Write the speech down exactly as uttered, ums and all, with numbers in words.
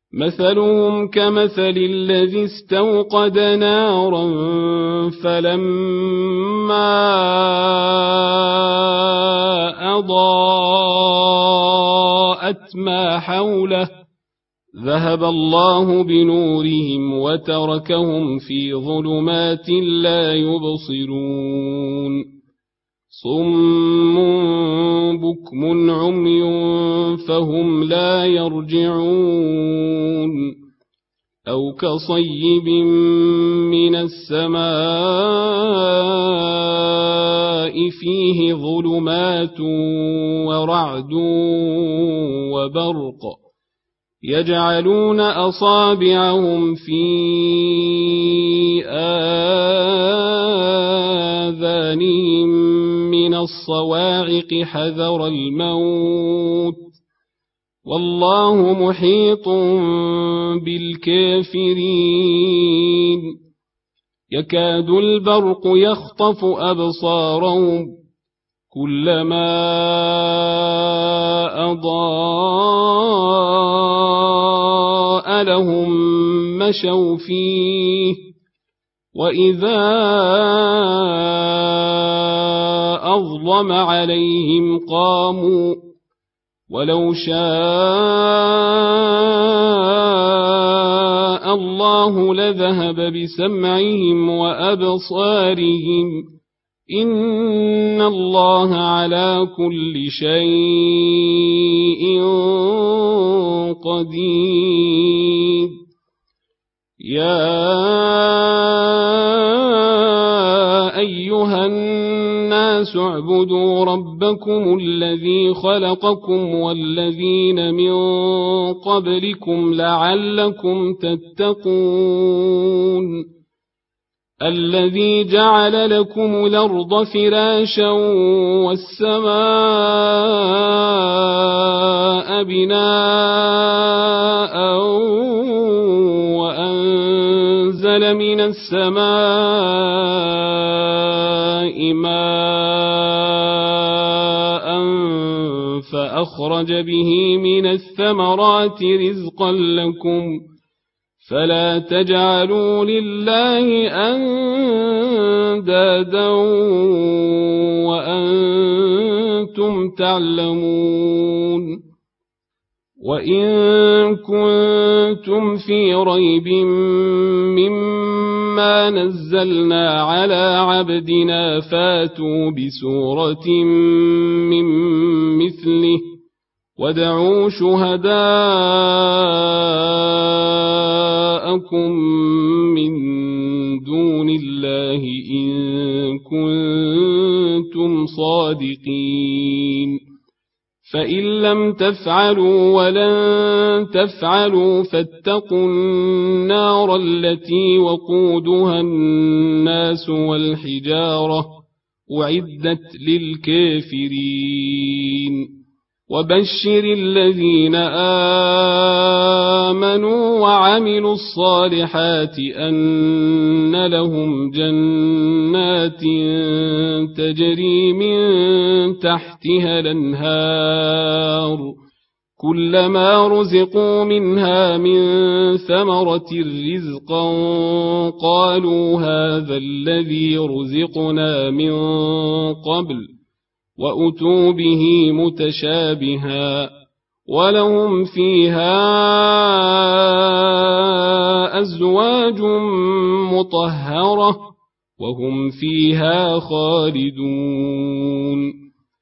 مثلهم كمثل الذي استوقد نارا فلما أضاءت ما حوله ذهب الله بنورهم وتركهم في ظلمات لا يبصرون صم بكم عمي فهم لا يرجعون أو كصيب من السماء فيه ظلمات ورعد وبرق يجعلون أصابعهم في آذانهم من الصواعق حذر الموت والله محيط بالكافرين يكاد البرق يخطف أبصارهم كلما أضاء لهم مشوا فيه وإذا أظلم عليهم قاموا ولو شاء الله لذهب بسمعهم وأبصارهم إن الله على كل شيء قدير يا أيها الناس اعبدوا ربكم الذي خلقكم والذين من قبلكم لعلكم تتقون الذي جعل لكم الأرض فراشا والسماء بناء وأنزل من السماء ماء فأخرج به من الثمرات رزقا لكم فلا تجعلوا لله أندادا وأنتم تعلمون وإن كنتم في ريب مما نزلنا على عبدنا فاتوا بسورة من مثله وادعوا شهداءكم من دون الله إن كنتم صادقين فإن لم تفعلوا ولن تفعلوا فاتقوا النار التي وقودها الناس والحجارة أعدت للكافرين وبشر الذين آمنوا وعملوا الصالحات أن لهم جنات تجري من تحتها الأنهار كلما رزقوا منها من ثمرة رزقا قالوا هذا الذي رزقنا من قبل وأتوا به متشابها ولهم فيها أزواج مطهرة وهم فيها خالدون